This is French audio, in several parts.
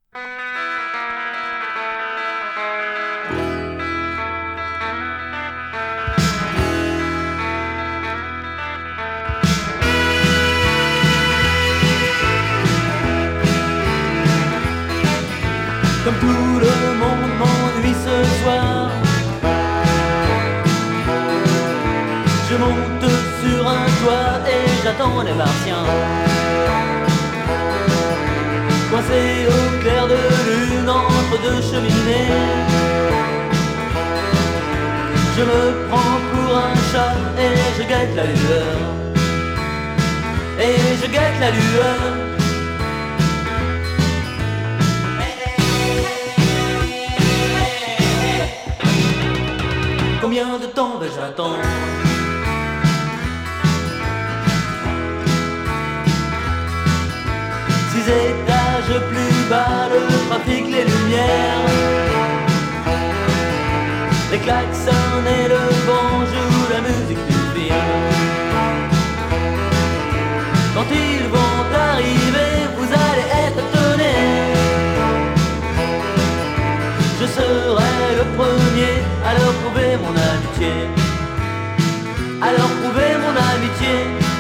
Comme tout le monde m'ennuie ce soir, je monte sur un toit et j'attends les martiens. Coincé au clair de lune entre deux cheminées, je me prends pour un chat et je guette la lueur. Et je guette la lueur. Combien de temps vais-je attendre? Six étages plus bas, le trafic, les lumières, les klaxons et le vent jouent la musique du film. Quand ils vont arriver, vous allez être étonnés. Je serai le premier à leur prouver mon amitié, à leur prouver mon amitié.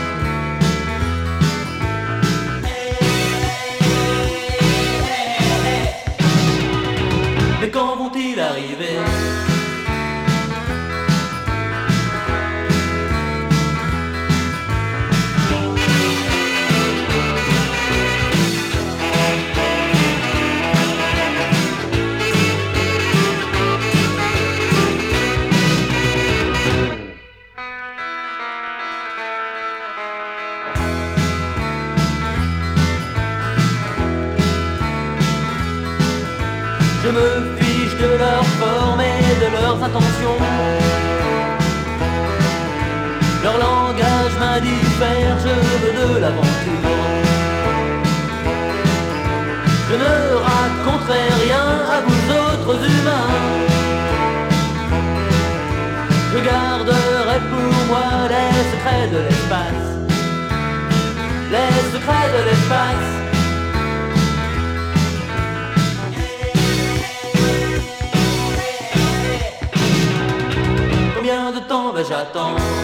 Mais quand vont-ils arriver? Je me fiche de leur forme et de leurs intentions. Leur langage m'indiffère, je veux de l'aventure. Je ne raconterai rien à vous autres humains. Je garderai pour moi les secrets de l'espace, les secrets de l'espace. Combien de temps vais-je attendre?